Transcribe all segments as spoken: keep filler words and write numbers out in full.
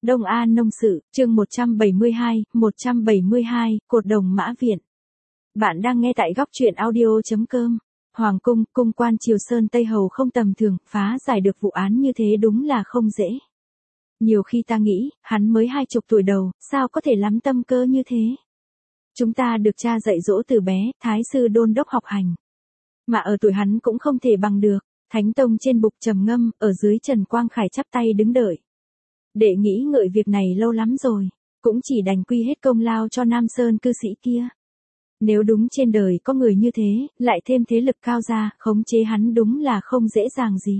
Đông An Nông Sự, chương một trăm bảy mươi hai, một trăm bảy mươi hai, Cột Đồng Mã Viện. Bạn đang nghe tại góc truyện audio.com. Hoàng cung, cung quan Triều Sơn Tây Hầu không tầm thường, phá giải được vụ án như thế đúng là không dễ. Nhiều khi ta nghĩ, hắn mới hai chục tuổi đầu, sao có thể lắm tâm cơ như thế? Chúng ta được cha dạy dỗ từ bé, thái sư đôn đốc học hành. Mà ở tuổi hắn cũng không thể bằng được. Thánh Tông trên bục trầm ngâm, ở dưới Trần Quang Khải chắp tay đứng đợi. Đệ nghĩ ngợi việc này lâu lắm rồi, cũng chỉ đành quy hết công lao cho Nam Sơn cư sĩ kia. Nếu đúng trên đời có người như thế, lại thêm thế lực cao ra, khống chế hắn đúng là không dễ dàng gì.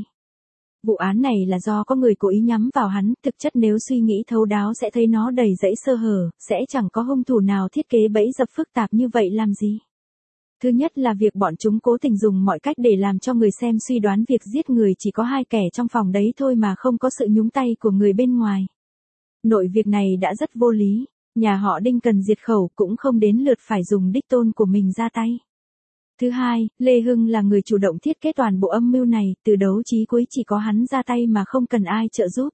Vụ án này là do có người cố ý nhắm vào hắn, thực chất nếu suy nghĩ thấu đáo sẽ thấy nó đầy rẫy sơ hở, sẽ chẳng có hung thủ nào thiết kế bẫy dập phức tạp như vậy làm gì. Thứ nhất là việc bọn chúng cố tình dùng mọi cách để làm cho người xem suy đoán việc giết người chỉ có hai kẻ trong phòng đấy thôi mà không có sự nhúng tay của người bên ngoài. Nội việc này đã rất vô lý, nhà họ Đinh cần diệt khẩu cũng không đến lượt phải dùng đích tôn của mình ra tay. Thứ hai, Lê Hưng là người chủ động thiết kế toàn bộ âm mưu này, từ đấu chí cuối chỉ có hắn ra tay mà không cần ai trợ giúp.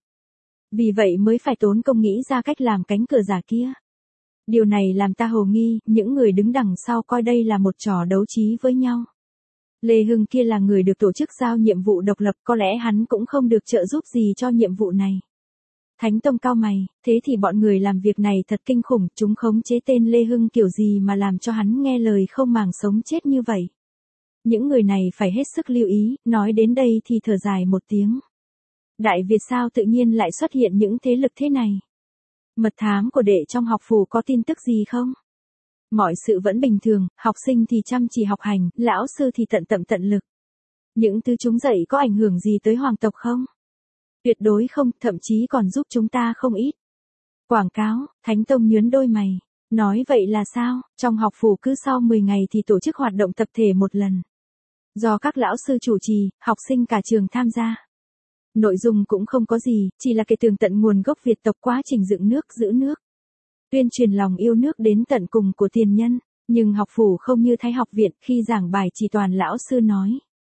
Vì vậy mới phải tốn công nghĩ ra cách làm cánh cửa giả kia. Điều này làm ta hồ nghi, những người đứng đằng sau coi đây là một trò đấu trí với nhau. Lê Hưng kia là người được tổ chức giao nhiệm vụ độc lập, có lẽ hắn cũng không được trợ giúp gì cho nhiệm vụ này. Thánh Tông cau mày, thế thì bọn người làm việc này thật kinh khủng, chúng khống chế tên Lê Hưng kiểu gì mà làm cho hắn nghe lời không màng sống chết như vậy. Những người này phải hết sức lưu ý, nói đến đây thì thở dài một tiếng. Đại Việt sao tự nhiên lại xuất hiện những thế lực thế này? Mật thám của đệ trong học phủ có tin tức gì không? Mọi sự vẫn bình thường, học sinh thì chăm chỉ học hành, lão sư thì tận tâm tận lực. Những thứ chúng dạy có ảnh hưởng gì tới hoàng tộc không? Tuyệt đối không, thậm chí còn giúp chúng ta không ít. Quảng cáo, Thánh Tông nhướng đôi mày. Nói vậy là sao? Trong học phủ cứ sau mười ngày thì tổ chức hoạt động tập thể một lần. Do các lão sư chủ trì, học sinh cả trường tham gia. Nội dung cũng không có gì, chỉ là kể tường tận nguồn gốc Việt tộc quá trình dựng nước giữ nước. Tuyên truyền lòng yêu nước đến tận cùng của tiền nhân, nhưng học phủ không như Thái học viện khi giảng bài chỉ toàn lão sư nói.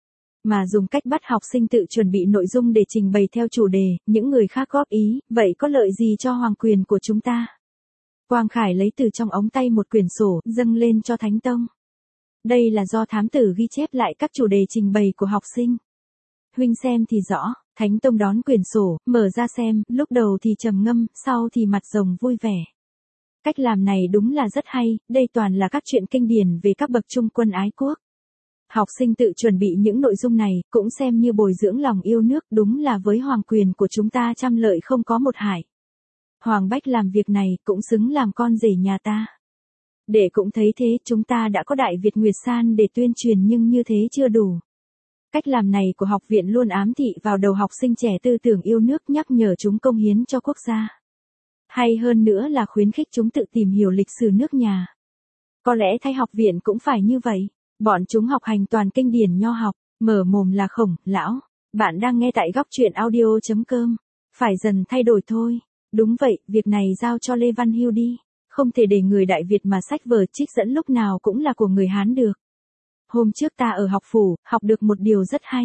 Mà dùng cách bắt học sinh tự chuẩn bị nội dung để trình bày theo chủ đề, những người khác góp ý, vậy có lợi gì cho hoàng quyền của chúng ta? Quang Khải lấy từ trong ống tay một quyển sổ, dâng lên cho Thánh Tông. Đây là do thám tử ghi chép lại các chủ đề trình bày của học sinh. Huynh xem thì rõ. Thánh Tông đón quyển sổ, mở ra xem, lúc đầu thì trầm ngâm, sau thì mặt rồng vui vẻ. Cách làm này đúng là rất hay, đây toàn là các chuyện kinh điển về các bậc trung quân ái quốc. Học sinh tự chuẩn bị những nội dung này, cũng xem như bồi dưỡng lòng yêu nước, đúng là với hoàng quyền của chúng ta trăm lợi không có một hại. Hoàng Bách làm việc này, cũng xứng làm con rể nhà ta. Để cũng thấy thế, chúng ta đã có Đại Việt Nguyệt San để tuyên truyền nhưng như thế chưa đủ. Cách làm này của học viện luôn ám thị vào đầu học sinh trẻ tư tưởng yêu nước, nhắc nhở chúng công hiến cho quốc gia. Hay hơn nữa là khuyến khích chúng tự tìm hiểu lịch sử nước nhà. Có lẽ Thái học viện cũng phải như vậy. Bọn chúng học hành toàn kinh điển nho học, mở mồm là khổng, lão. Bạn đang nghe tại góc truyện audio.com. Phải dần thay đổi thôi. Đúng vậy, việc này giao cho Lê Văn Hưu đi. Không thể để người Đại Việt mà sách vở trích dẫn lúc nào cũng là của người Hán được. Hôm trước ta ở học phủ, học được một điều rất hay.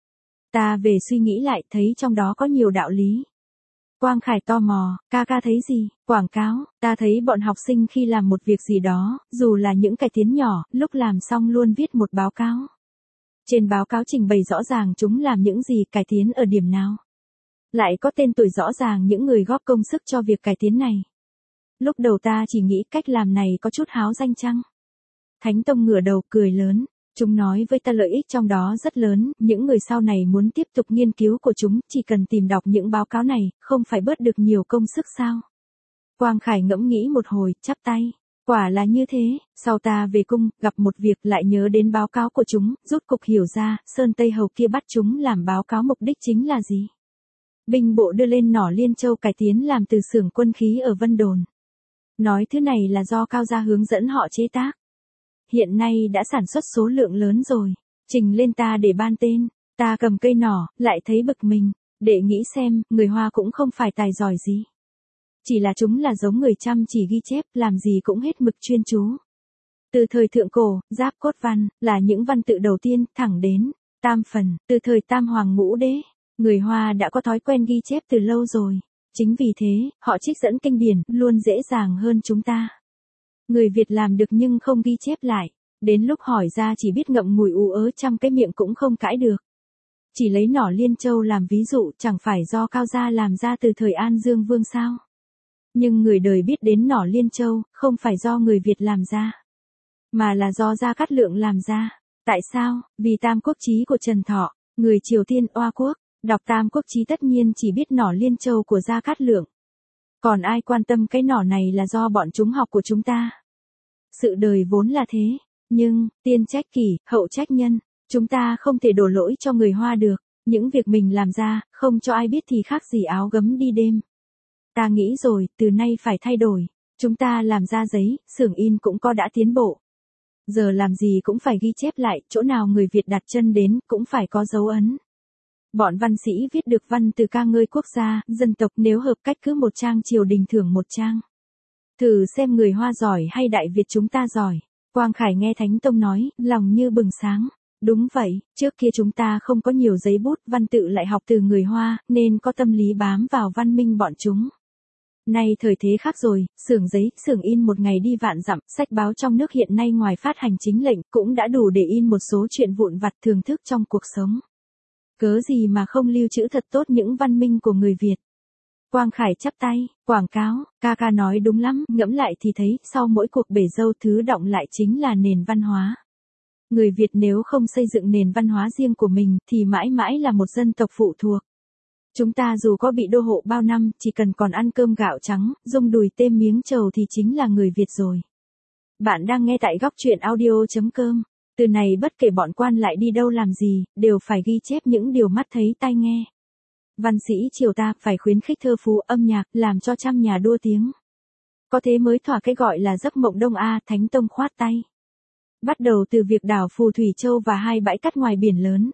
Ta về suy nghĩ lại thấy trong đó có nhiều đạo lý. Quang Khải tò mò, ca ca thấy gì? Quảng cáo, ta thấy bọn học sinh khi làm một việc gì đó, dù là những cải tiến nhỏ, lúc làm xong luôn viết một báo cáo. Trên báo cáo trình bày rõ ràng chúng làm những gì, cải tiến ở điểm nào. Lại có tên tuổi rõ ràng những người góp công sức cho việc cải tiến này. Lúc đầu ta chỉ nghĩ cách làm này có chút háo danh chăng? Thánh Tông ngửa đầu cười lớn. Chúng nói với ta lợi ích trong đó rất lớn, những người sau này muốn tiếp tục nghiên cứu của chúng, chỉ cần tìm đọc những báo cáo này, không phải bớt được nhiều công sức sao? Quang Khải ngẫm nghĩ một hồi, chắp tay. Quả là như thế, sau ta về cung, gặp một việc lại nhớ đến báo cáo của chúng, rút cục hiểu ra, Sơn Tây Hầu kia bắt chúng làm báo cáo mục đích chính là gì? Binh bộ đưa lên nỏ Liên Châu cải tiến làm từ xưởng quân khí ở Vân Đồn. Nói thứ này là do Cao Gia hướng dẫn họ chế tác. Hiện nay đã sản xuất số lượng lớn rồi, trình lên ta để ban tên, ta cầm cây nỏ, lại thấy bực mình, để nghĩ xem, người Hoa cũng không phải tài giỏi gì. Chỉ là chúng là giống người chăm chỉ ghi chép, làm gì cũng hết mực chuyên chú. Từ thời thượng cổ, Giáp Cốt Văn, là những văn tự đầu tiên, thẳng đến, Tam Phần, từ thời Tam Hoàng Ngũ Đế, người Hoa đã có thói quen ghi chép từ lâu rồi. Chính vì thế, họ trích dẫn kinh điển, luôn dễ dàng hơn chúng ta. Người Việt làm được nhưng không ghi chép lại. Đến lúc hỏi ra chỉ biết ngậm ngùi ú ớ trăm cái miệng cũng không cãi được. Chỉ lấy nỏ Liên Châu làm ví dụ, chẳng phải do Cao Gia làm ra từ thời An Dương Vương sao? Nhưng người đời biết đến nỏ Liên Châu, không phải do người Việt làm ra, mà là do Gia Cát Lượng làm ra. Tại sao? Vì Tam Quốc Chí của Trần Thọ, người Triều Tiên oa quốc, đọc Tam Quốc Chí tất nhiên chỉ biết nỏ Liên Châu của Gia Cát Lượng. Còn ai quan tâm cái nỏ này là do bọn chúng học của chúng ta. Sự đời vốn là thế, nhưng, tiên trách kỷ, hậu trách nhân, chúng ta không thể đổ lỗi cho người Hoa được, những việc mình làm ra, không cho ai biết thì khác gì áo gấm đi đêm. Ta nghĩ rồi, từ nay phải thay đổi, chúng ta làm ra giấy, xưởng in cũng có đã tiến bộ. Giờ làm gì cũng phải ghi chép lại, chỗ nào người Việt đặt chân đến, cũng phải có dấu ấn. Bọn văn sĩ viết được văn từ ca ngợi quốc gia, dân tộc nếu hợp cách cứ một trang triều đình thưởng một trang. Thử xem người Hoa giỏi hay Đại Việt chúng ta giỏi. Quang Khải nghe Thánh Tông nói, lòng như bừng sáng. Đúng vậy, trước kia chúng ta không có nhiều giấy bút, văn tự lại học từ người Hoa, nên có tâm lý bám vào văn minh bọn chúng. Nay thời thế khác rồi, xưởng giấy, xưởng in một ngày đi vạn dặm, sách báo trong nước hiện nay ngoài phát hành chính lệnh, cũng đã đủ để in một số chuyện vụn vặt thường thức trong cuộc sống. Cớ gì mà không lưu trữ thật tốt những văn minh của người Việt. Quang Khải chắp tay, quảng cáo, ca ca nói đúng lắm, ngẫm lại thì thấy, sau mỗi cuộc bể dâu thứ động lại chính là nền văn hóa. Người Việt nếu không xây dựng nền văn hóa riêng của mình, thì mãi mãi là một dân tộc phụ thuộc. Chúng ta dù có bị đô hộ bao năm, chỉ cần còn ăn cơm gạo trắng, rung đùi têm miếng trầu thì chính là người Việt rồi. Bạn đang nghe tại góc truyện audio chấm com. Từ này bất kể bọn quan lại đi đâu làm gì, đều phải ghi chép những điều mắt thấy tai nghe. Văn sĩ triều ta phải khuyến khích thơ phú âm nhạc, làm cho trăm nhà đua tiếng. Có thế mới thỏa cái gọi là giấc mộng Đông A. Thánh Tông khoát tay. Bắt đầu từ việc đảo Phù Thủy Châu và hai bãi cát ngoài biển lớn.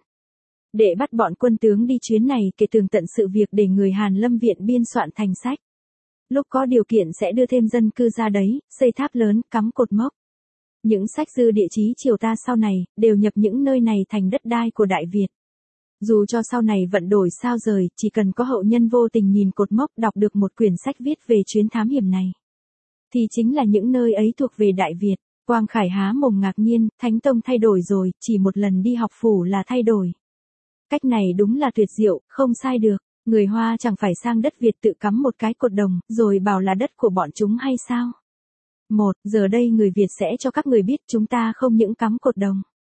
Để bắt bọn quân tướng đi chuyến này kể tường tận sự việc để người Hàn Lâm Viện biên soạn thành sách. Lúc có điều kiện sẽ đưa thêm dân cư ra đấy, xây tháp lớn, cắm cột mốc. Những sách dư địa chí triều ta sau này, đều nhập những nơi này thành đất đai của Đại Việt. Dù cho sau này vận đổi sao rời, chỉ cần có hậu nhân vô tình nhìn cột mốc đọc được một quyển sách viết về chuyến thám hiểm này, thì chính là những nơi ấy thuộc về Đại Việt. Quang Khải há mồm ngạc nhiên, Thánh Tông thay đổi rồi, chỉ một lần đi học phủ là thay đổi. Cách này đúng là tuyệt diệu, không sai được. Người Hoa chẳng phải sang đất Việt tự cắm một cái cột đồng, rồi bảo là đất của bọn chúng hay sao? Một, giờ đây người Việt sẽ cho các người biết chúng ta không những cắm cột đồng.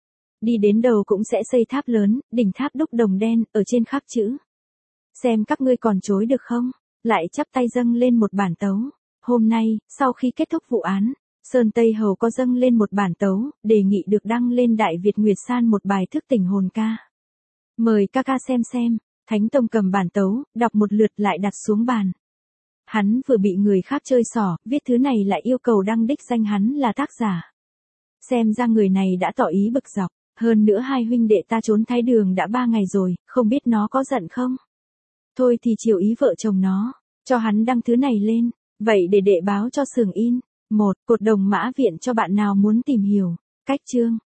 Đi đến đầu cũng sẽ xây tháp lớn, đỉnh tháp đúc đồng đen, ở trên khắc chữ. Xem các ngươi còn chối được không? Lại chắp tay dâng lên một bản tấu. Hôm nay, sau khi kết thúc vụ án, Sơn Tây Hầu có dâng lên một bản tấu, đề nghị được đăng lên Đại Việt Nguyệt San một bài thức tỉnh hồn ca. Mời ca ca xem xem. Thánh Tông cầm bản tấu, đọc một lượt lại đặt xuống bàn. Hắn vừa bị người khác chơi xỏ, viết thứ này lại yêu cầu đăng đích danh hắn là tác giả. Xem ra người này đã tỏ ý bực dọc. Hơn nữa hai huynh đệ ta trốn thái đường đã ba ngày rồi, không biết nó có giận không? Thôi thì chiều ý vợ chồng nó, cho hắn đăng thứ này lên, vậy để đệ báo cho xưởng in. Một, cột đồng Mã Viện cho bạn nào muốn tìm hiểu. Cách chương,